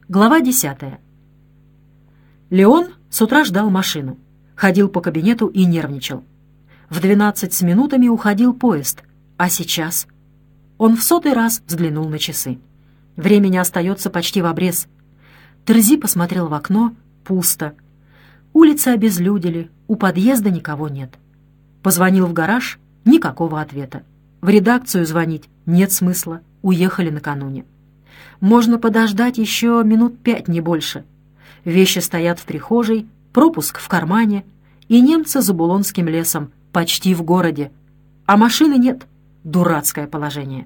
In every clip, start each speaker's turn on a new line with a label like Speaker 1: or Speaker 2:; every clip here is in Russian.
Speaker 1: Глава 10. Леон с утра ждал машину. Ходил по кабинету и нервничал. В 12 с минутами уходил поезд. А сейчас? Он в 100-й раз взглянул на часы. Времени остается почти в обрез. Терзи посмотрел в окно. Пусто. Улицы обезлюдили. У подъезда никого нет. Позвонил в гараж. Никакого ответа. В редакцию звонить нет смысла. Уехали накануне. Можно подождать еще минут 5, не больше. Вещи стоят в прихожей, пропуск в кармане, и немцы за Булонским лесом, почти в городе. А машины нет. Дурацкое положение.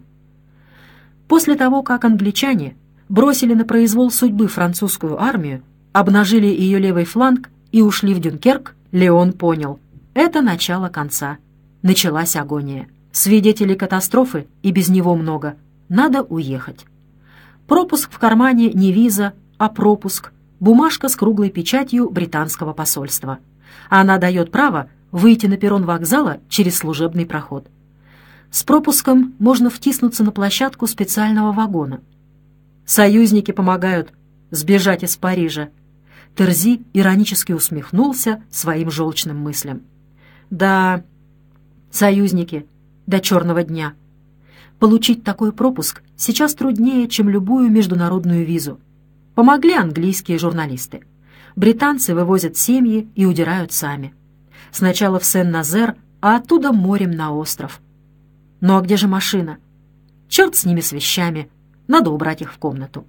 Speaker 1: После того, как англичане бросили на произвол судьбы французскую армию, обнажили ее левый фланг и ушли в Дюнкерк, Леон понял — это начало конца. Началась агония. Свидетелей катастрофы и без него много. Надо уехать. Пропуск в кармане не виза, а пропуск. Бумажка с круглой печатью британского посольства. Она дает право выйти на перрон вокзала через служебный проход. С пропуском можно втиснуться на площадку специального вагона. Союзники помогают сбежать из Парижа. Терзи иронически усмехнулся своим желчным мыслям. Да, союзники, до черного дня. Получить такой пропуск сейчас труднее, чем любую международную визу. Помогли английские журналисты. Британцы вывозят семьи и удирают сами. Сначала в Сен-Назер, а оттуда морем на остров. Ну а где же машина? Черт с ними, с вещами. Надо убрать их в комнату.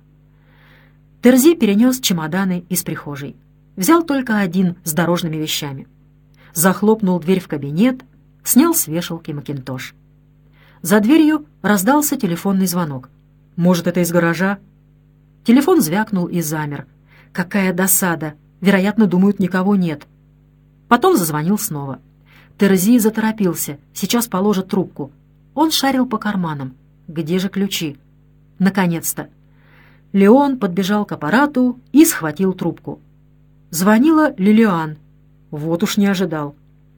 Speaker 1: Терзи перенес чемоданы из прихожей. Взял только один с дорожными вещами. Захлопнул дверь в кабинет, снял с вешалки макинтош. За дверью раздался телефонный звонок. Может, это из гаража? Телефон звякнул и замер. Какая досада! Вероятно, думают, никого нет. Потом зазвонил снова. Терзи заторопился. Сейчас положит трубку. Он шарил по карманам. Где же ключи? Наконец-то. Леон подбежал к аппарату и схватил трубку. Звонила Лилиан. Вот уж не ожидал.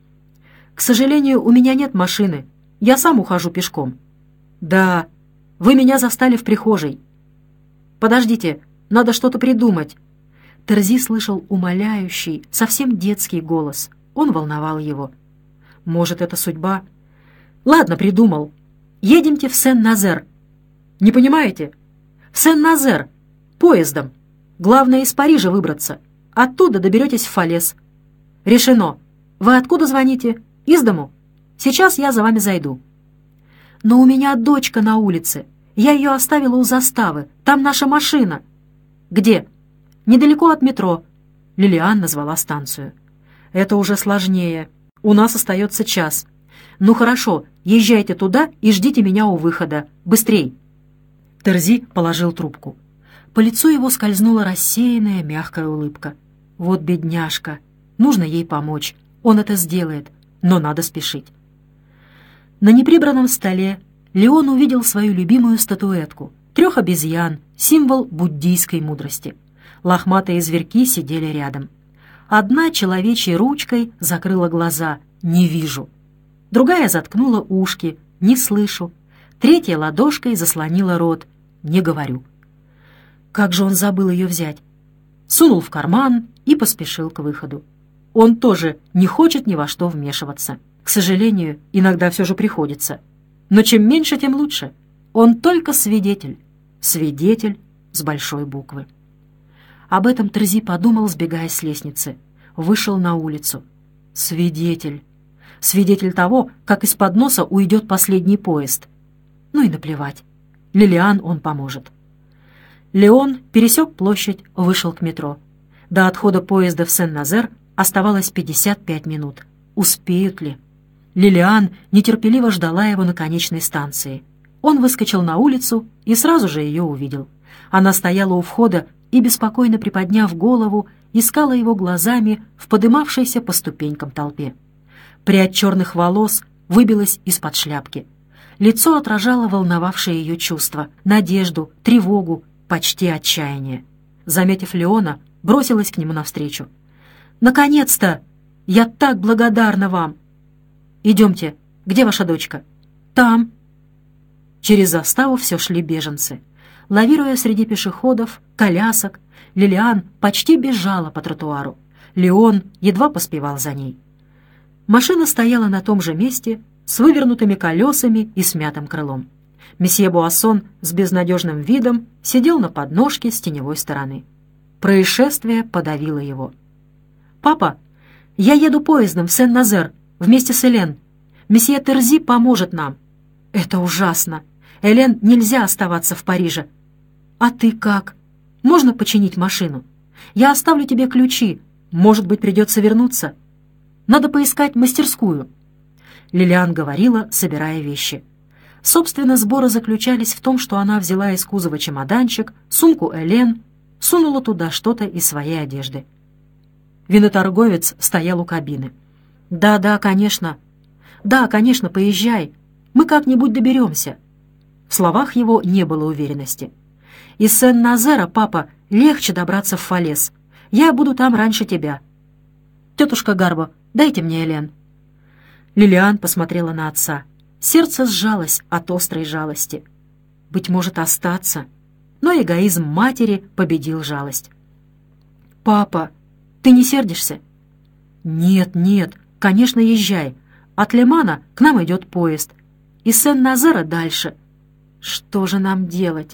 Speaker 1: «К сожалению, у меня нет машины. Я сам ухожу пешком». «Да, вы меня застали в прихожей». «Подождите, надо что-то придумать». Терзи слышал умоляющий, совсем детский голос. Он волновал его. «Может, это судьба?» «Ладно, придумал. Едемте в Сен-Назер». «Не понимаете?» «В Сен-Назер. Поездом. Главное, из Парижа выбраться. Оттуда доберетесь в Фалес». «Решено. Вы откуда звоните? Из дому? Сейчас я за вами зайду». «Но у меня дочка на улице. Я ее оставила у заставы. Там наша машина». «Где?» «Недалеко от метро». Лилиан назвала станцию. «Это уже сложнее. У нас остается час. Ну хорошо, езжайте туда и ждите меня у выхода. Быстрей». Терзи положил трубку. По лицу его скользнула рассеянная мягкая улыбка. «Вот бедняжка. Нужно ей помочь. Он это сделает. Но надо спешить». На неприбранном столе Леон увидел свою любимую статуэтку. 3 обезьян, символ буддийской мудрости. Лохматые зверьки сидели рядом. Одна человечьей ручкой закрыла глаза «не вижу». Другая заткнула ушки «не слышу». Третья ладошкой заслонила рот «не говорю». Как же он забыл ее взять? Сунул в карман и поспешил к выходу. Он тоже не хочет ни во что вмешиваться. К сожалению, иногда все же приходится. Но чем меньше, тем лучше. Он только свидетель. Свидетель с большой буквы. Об этом Терзи подумал, сбегая с лестницы. Вышел на улицу. Свидетель. Свидетель того, как из-под носа уйдет последний поезд. Ну и наплевать. Лилиан он поможет. Леон пересек площадь, вышел к метро. До отхода поезда в Сен-Назер оставалось 55 минут. Успеют ли? Лилиан нетерпеливо ждала его на конечной станции. Он выскочил на улицу и сразу же ее увидел. Она стояла у входа и, беспокойно приподняв голову, искала его глазами в подымавшейся по ступенькам толпе. Прядь черных волос выбилась из-под шляпки. Лицо отражало волновавшие ее чувства, надежду, тревогу, почти отчаяние. Заметив Леона, бросилась к нему навстречу. «Наконец-то! Я так благодарна вам!» «Идемте. Где ваша дочка?» «Там». Через заставу все шли беженцы. Лавируя среди пешеходов, колясок, Лилиан почти бежала по тротуару. Леон едва поспевал за ней. Машина стояла на том же месте, с вывернутыми колесами и смятым крылом. Месье Буассон с безнадежным видом сидел на подножке с теневой стороны. Происшествие подавило его. «Папа, я еду поездом в Сен-Назер вместе с Элен. Месье Терзи поможет нам». «Это ужасно. Элен нельзя оставаться в Париже». «А ты как? Можно починить машину? Я оставлю тебе ключи. Может быть, придется вернуться. Надо поискать мастерскую». Лилиан говорила, собирая вещи. Собственно, сборы заключались в том, что она взяла из кузова чемоданчик, сумку Элен, сунула туда что-то из своей одежды. Виноторговец стоял у кабины. «Да, конечно. Да, конечно, поезжай. Мы как-нибудь доберемся». В словах его не было уверенности. «Из Сен-Назера, папа, легче добраться в Фалес. Я буду там раньше тебя. Тетушка Гарбо, дайте мне Элен». Лилиан посмотрела на отца. Сердце сжалось от острой жалости. Быть может, остаться, но эгоизм матери победил жалость. «Папа, ты не сердишься?» «Нет, конечно, езжай. От Лемана к нам идет поезд. Из Сен-Назера дальше. Что же нам делать?»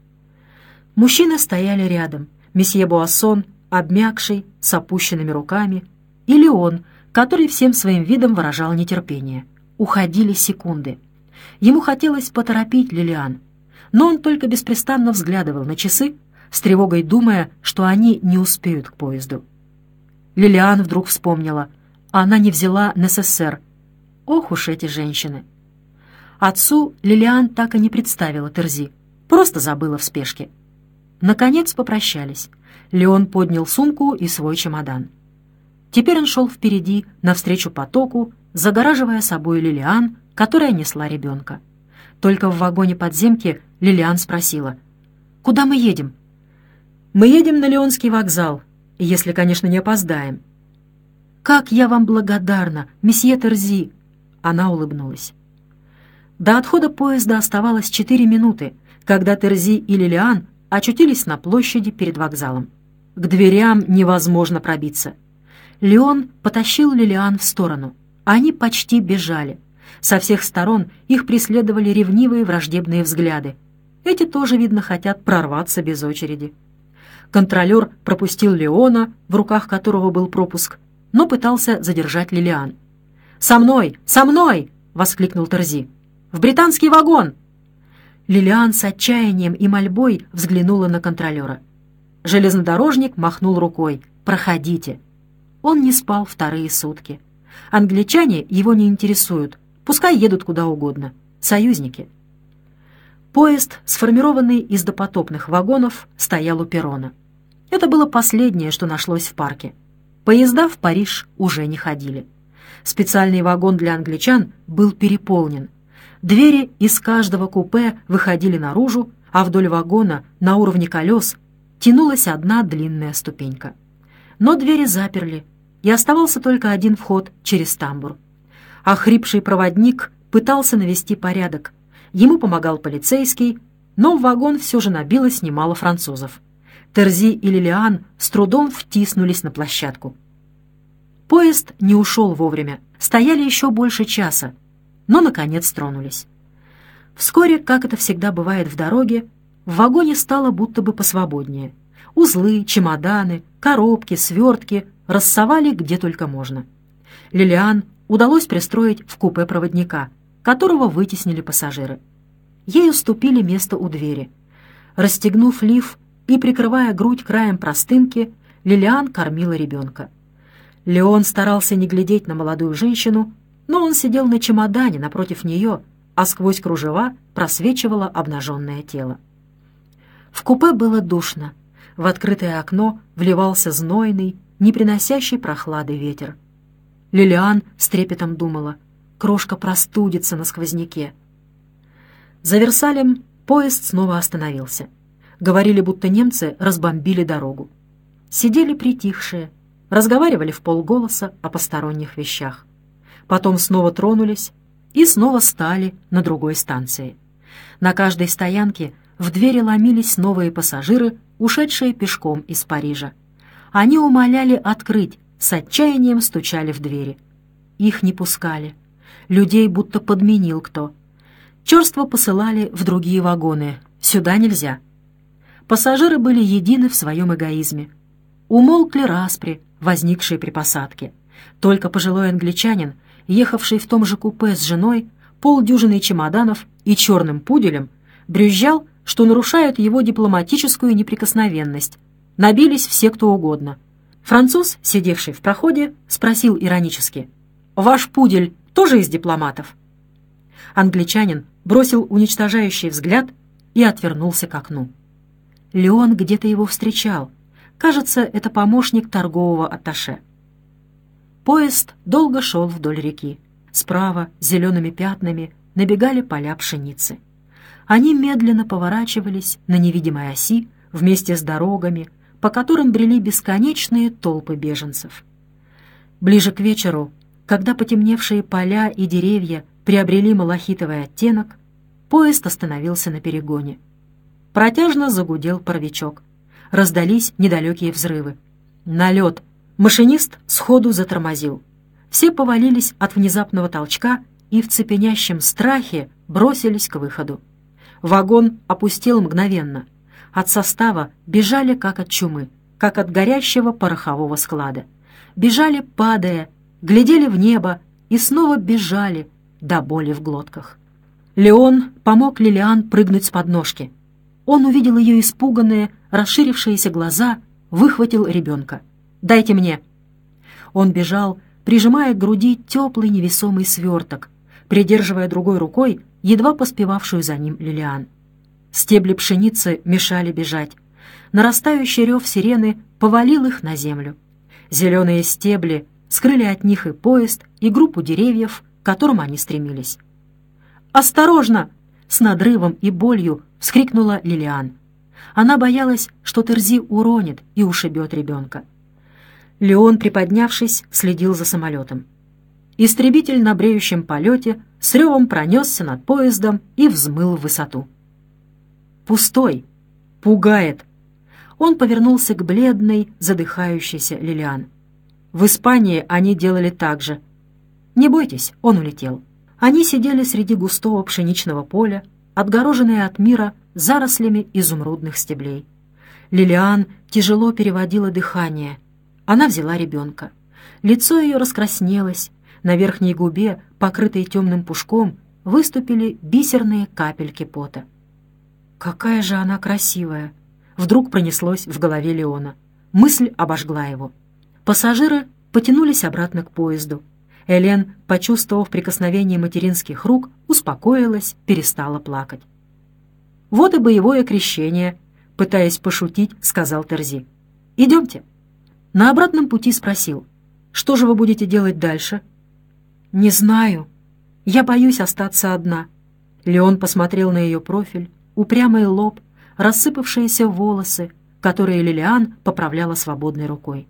Speaker 1: Мужчины стояли рядом. Месье Буассон, обмякший, с опущенными руками, и Леон, который всем своим видом выражал нетерпение. Уходили секунды. Ему хотелось поторопить Лилиан, но он только беспрестанно взглядывал на часы, с тревогой думая, что они не успеют к поезду. Лилиан вдруг вспомнила. Она не взяла НССР. Ох уж эти женщины! Отцу Лилиан так и не представила Терзи, просто забыла в спешке. Наконец попрощались. Леон поднял сумку и свой чемодан. Теперь он шел впереди, навстречу потоку, загораживая собой Лилиан, которая несла ребенка. Только в вагоне подземки Лилиан спросила: «Куда мы едем?» «Мы едем на Лионский вокзал, если, конечно, не опоздаем». «Как я вам благодарна, месье Терзи!» Она улыбнулась. До отхода поезда оставалось 4 минуты, когда Терзи и Лилиан очутились на площади перед вокзалом. К дверям невозможно пробиться. Леон потащил Лилиан в сторону. Они почти бежали. Со всех сторон их преследовали ревнивые враждебные взгляды. Эти тоже, видно, хотят прорваться без очереди. Контролер пропустил Леона, в руках которого был пропуск, но пытался задержать Лилиан. «Со мной! Со мной!» — воскликнул Терзи. «В британский вагон!» Лилиан с отчаянием и мольбой взглянула на контролера. Железнодорожник махнул рукой. «Проходите». Он не спал вторые сутки. Англичане его не интересуют, пускай едут куда угодно. Союзники. Поезд, сформированный из допотопных вагонов, стоял у перрона. Это было последнее, что нашлось в парке. Поезда в Париж уже не ходили. Специальный вагон для англичан был переполнен. Двери из каждого купе выходили наружу, а вдоль вагона на уровне колес тянулась одна длинная ступенька. Но двери заперли, и оставался только один вход через тамбур. Охрипший проводник пытался навести порядок. Ему помогал полицейский, но в вагон все же набилось немало французов. Терзи и Лилиан с трудом втиснулись на площадку. Поезд не ушел вовремя, стояли еще больше часа, но, наконец, тронулись. Вскоре, как это всегда бывает в дороге, в вагоне стало будто бы посвободнее. Узлы, чемоданы, коробки, свертки рассовали где только можно. Лилиан удалось пристроить в купе проводника, которого вытеснили пассажиры. Ей уступили место у двери. Расстегнув лиф и прикрывая грудь краем простынки, Лилиан кормила ребенка. Леон старался не глядеть на молодую женщину, но он сидел на чемодане напротив нее, а сквозь кружева просвечивало обнаженное тело. В купе было душно. В открытое окно вливался знойный, не приносящий прохлады ветер. Лилиан с трепетом думала: крошка простудится на сквозняке. За Версалем поезд снова остановился. Говорили, будто немцы разбомбили дорогу. Сидели притихшие, разговаривали вполголоса о посторонних вещах. Потом снова тронулись и снова стали на другой станции. На каждой стоянке в двери ломились новые пассажиры, ушедшие пешком из Парижа. Они умоляли открыть, с отчаянием стучали в двери. Их не пускали. Людей будто подменил кто. Чёрство посылали в другие вагоны. Сюда нельзя. Пассажиры были едины в своем эгоизме. Умолкли распри, возникшие при посадке. Только пожилой англичанин, ехавший в том же купе с женой, полдюжины чемоданов и черным пуделем, брюзжал, что нарушают его дипломатическую неприкосновенность. Набились все кто угодно. Француз, сидевший в проходе, спросил иронически: «Ваш пудель тоже из дипломатов?» Англичанин бросил уничтожающий взгляд и отвернулся к окну. Леон где-то его встречал. Кажется, это помощник торгового атташе. Поезд долго шел вдоль реки. Справа, зелеными пятнами, набегали поля пшеницы. Они медленно поворачивались на невидимой оси вместе с дорогами, по которым брели бесконечные толпы беженцев. Ближе к вечеру, когда потемневшие поля и деревья приобрели малахитовый оттенок, поезд остановился на перегоне. Протяжно загудел паровичок. Раздались недалекие взрывы. Налет. Машинист сходу затормозил. Все повалились от внезапного толчка и в цепенящем страхе бросились к выходу. Вагон опустел мгновенно. От состава бежали как от чумы, как от горящего порохового склада. Бежали, падая, глядели в небо и снова бежали до боли в глотках. Леон помог Лилиан прыгнуть с подножки. Он увидел ее испуганные, расширившиеся глаза, выхватил ребенка. «Дайте мне!» Он бежал, прижимая к груди теплый невесомый сверток, придерживая другой рукой едва поспевавшую за ним Лилиан. Стебли пшеницы мешали бежать. Нарастающий рев сирены повалил их на землю. Зеленые стебли скрыли от них и поезд, и группу деревьев, к которым они стремились. «Осторожно!» — с надрывом и болью вскрикнула Лилиан. Она боялась, что Терзи уронит и ушибет ребенка. Леон, приподнявшись, следил за самолетом. Истребитель на бреющем полете с ревом пронесся над поездом и взмыл в высоту. Пустой. Пугает. Он повернулся к бледной, задыхающейся Лилиан. В Испании они делали так же. Не бойтесь, он улетел. Они сидели среди густого пшеничного поля, отгороженные от мира зарослями изумрудных стеблей. Лилиан тяжело переводила дыхание. Она взяла ребенка. Лицо ее раскраснелось. На верхней губе, покрытой темным пушком, выступили бисерные капельки пота. «Какая же она красивая!» Вдруг пронеслось в голове Леона. Мысль обожгла его. Пассажиры потянулись обратно к поезду. Элен, почувствовав прикосновение материнских рук, успокоилась, перестала плакать. «Вот и боевое крещение», — пытаясь пошутить, сказал Терзи. «Идемте». На обратном пути спросил: «Что же вы будете делать дальше?» «Не знаю. Я боюсь остаться одна». Леон посмотрел на ее профиль, упрямый лоб, рассыпавшиеся волосы, которые Лилиан поправляла свободной рукой.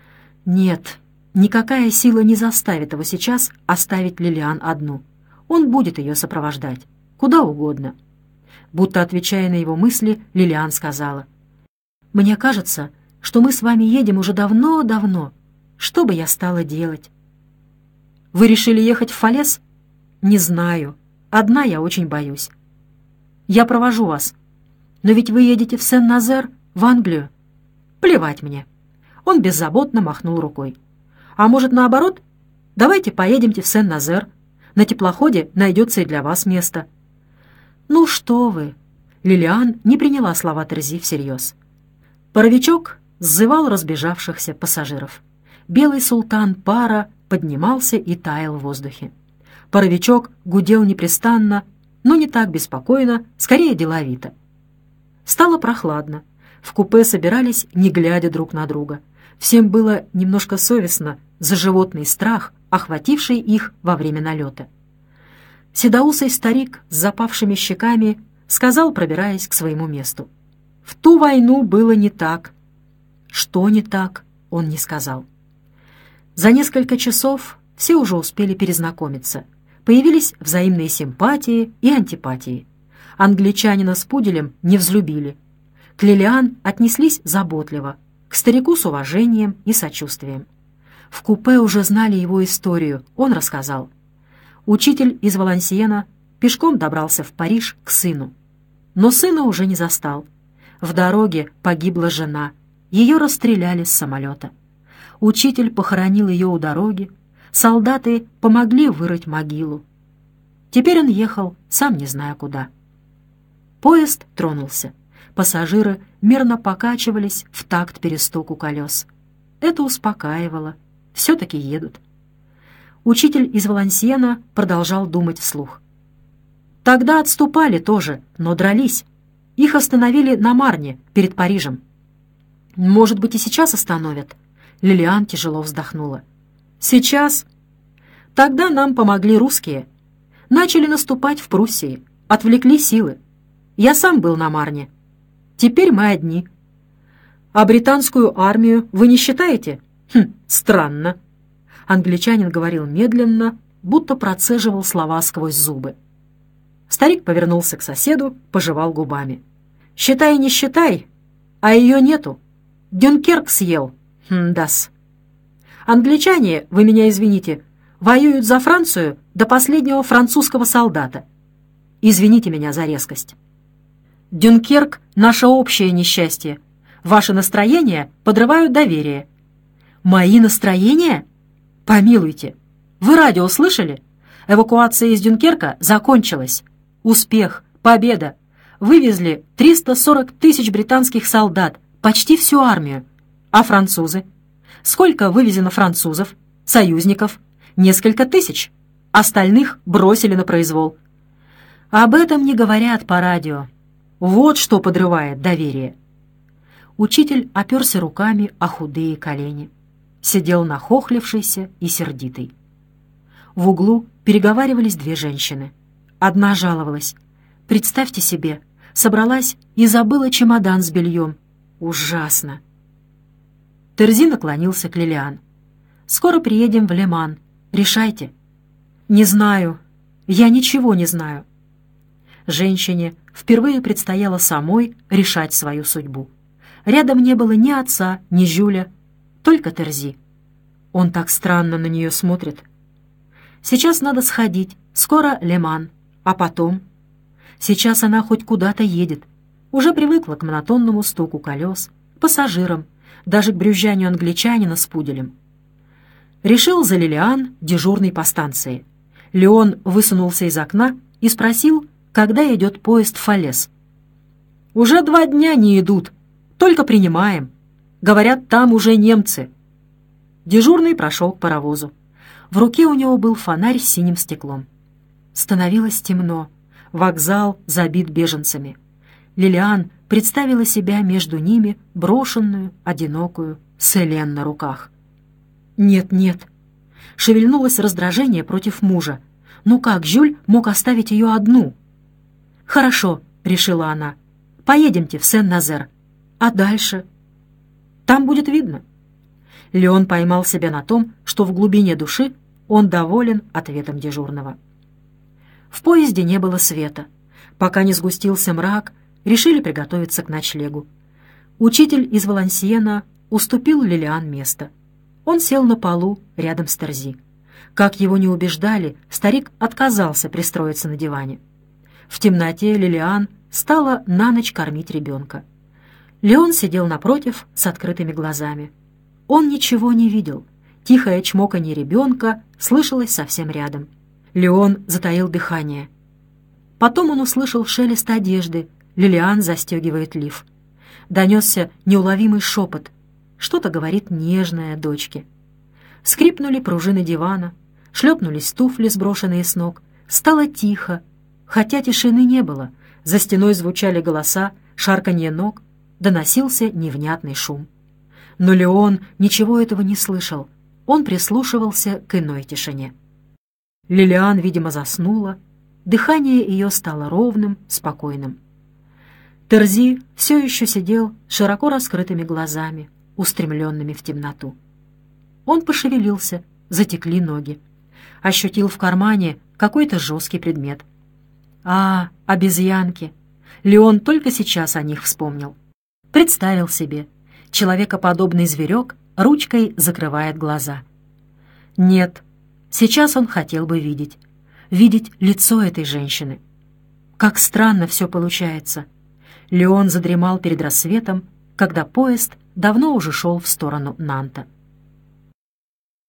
Speaker 1: «Нет, никакая сила не заставит его сейчас оставить Лилиан одну. Он будет ее сопровождать, куда угодно». Будто отвечая на его мысли, Лилиан сказала: «Мне кажется, что мы с вами едем уже давно-давно. Что бы я стала делать?» «Вы решили ехать в Фалес?» «Не знаю. Одна я очень боюсь». «Я провожу вас. Но ведь вы едете в Сен-Назер, в Англию». «Плевать мне». Он беззаботно махнул рукой. «А может, наоборот? Давайте поедемте в Сен-Назер. На теплоходе найдется и для вас место». «Ну что вы!» Лилиан не приняла слова Терзи всерьез. Паровичок сзывал разбежавшихся пассажиров. Белый султан пара поднимался и таял в воздухе. Паровичок гудел непрестанно, но не так беспокойно, скорее деловито. Стало прохладно. В купе собирались, не глядя друг на друга. Всем было немножко совестно за животный страх, охвативший их во время налета. Седоусый старик с запавшими щеками сказал, пробираясь к своему месту: «В ту войну было не так». Что не так, он не сказал. За несколько часов все уже успели перезнакомиться. Появились взаимные симпатии и антипатии. Англичанина с пуделем не взлюбили. К Лилиан отнеслись заботливо, к старику с уважением и сочувствием. В купе уже знали его историю, он рассказал. Учитель из Валансиена пешком добрался в Париж к сыну. Но сына уже не застал. В дороге погибла жена, ее расстреляли с самолета. Учитель похоронил ее у дороги, солдаты помогли вырыть могилу. Теперь он ехал, сам не зная куда. Поезд тронулся. Пассажиры мерно покачивались в такт перестуку колес. Это успокаивало. Все-таки едут. Учитель из Валансиена продолжал думать вслух. Тогда отступали тоже, но дрались. Их остановили на Марне, перед Парижем. Может быть, и сейчас остановят? Лилиан тяжело вздохнула. Сейчас? Тогда нам помогли русские. Начали наступать в Пруссии, отвлекли силы. Я сам был на Марне. Теперь мы одни. А британскую армию вы не считаете? Странно. Англичанин говорил медленно, будто процеживал слова сквозь зубы. Старик повернулся к соседу, пожевал губами. «Считай, не считай, а ее нету. Дюнкерк съел. Да-с. Англичане, вы меня извините, воюют за Францию до последнего французского солдата. Извините меня за резкость. Дюнкерк — наше общее несчастье. Ваши настроения подрывают доверие». «Мои настроения? Помилуйте. Вы радио слышали? Эвакуация из Дюнкерка закончилась. Успех, победа. Вывезли 340 тысяч британских солдат, почти всю армию. А французы? Сколько вывезено французов, союзников? Несколько тысяч. Остальных бросили на произвол. Об этом не говорят по радио. Вот что подрывает доверие». Учитель оперся руками о худые колени. Сидел нахохлившийся и сердитый. В углу переговаривались две женщины. Одна жаловалась. «Представьте себе, собралась и забыла чемодан с бельем. Ужасно!» Терзи наклонился к Лилиан. «Скоро приедем в Леман. Решайте». «Не знаю. Я ничего не знаю». Женщине впервые предстояло самой решать свою судьбу. Рядом не было ни отца, ни Жюля, только Терзи. Он так странно на нее смотрит. Сейчас надо сходить, скоро Леман, а потом... Сейчас она хоть куда-то едет. Уже привыкла к монотонному стуку колес, к пассажирам, даже к брюзжанию англичанина с пуделем. Решил за Лилиан дежурный по станции. Леон высунулся из окна и спросил, когда идет поезд в Фалес. «Уже 2 дня не идут, только принимаем. Говорят, там уже немцы». Дежурный прошел к паровозу. В руке у него был фонарь с синим стеклом. Становилось темно. Вокзал забит беженцами. Лилиан представила себя между ними, брошенную, одинокую, с Элен на руках. «Нет, нет». Шевельнулось раздражение против мужа. Ну как Жюль мог оставить ее одну? «Хорошо», — решила она. «Поедемте в Сен-Назер. А дальше?» «Там будет видно». Леон поймал себя на том, что в глубине души он доволен ответом дежурного. В поезде не было света. Пока не сгустился мрак, решили приготовиться к ночлегу. Учитель из Валансиена уступил Лилиан место. Он сел на полу рядом с Терзи. Как его не убеждали, старик отказался пристроиться на диване. В темноте Лилиан стала на ночь кормить ребенка. Леон сидел напротив с открытыми глазами. Он ничего не видел. Тихое чмоканье ребенка слышалось совсем рядом. Леон затаил дыхание. Потом он услышал шелест одежды. Лилиан застегивает лиф. Донесся неуловимый шепот. Что-то говорит нежное дочке. Скрипнули пружины дивана, шлепнулись туфли, сброшенные с ног. Стало тихо, хотя тишины не было. За стеной звучали голоса, шарканье ног, доносился невнятный шум. Но Леон ничего этого не слышал. Он прислушивался к иной тишине. Лилиан, видимо, заснула. Дыхание ее стало ровным, спокойным. Терзи все еще сидел широко раскрытыми глазами, устремленными в темноту. Он пошевелился, затекли ноги. Ощутил в кармане какой-то жесткий предмет. Обезьянки. Леон только сейчас о них вспомнил. Представил себе. Человекоподобный зверек ручкой закрывает глаза. Нет, сейчас он хотел бы видеть лицо этой женщины. Как странно все получается. Леон задремал перед рассветом, когда поезд давно уже шел в сторону Нанта.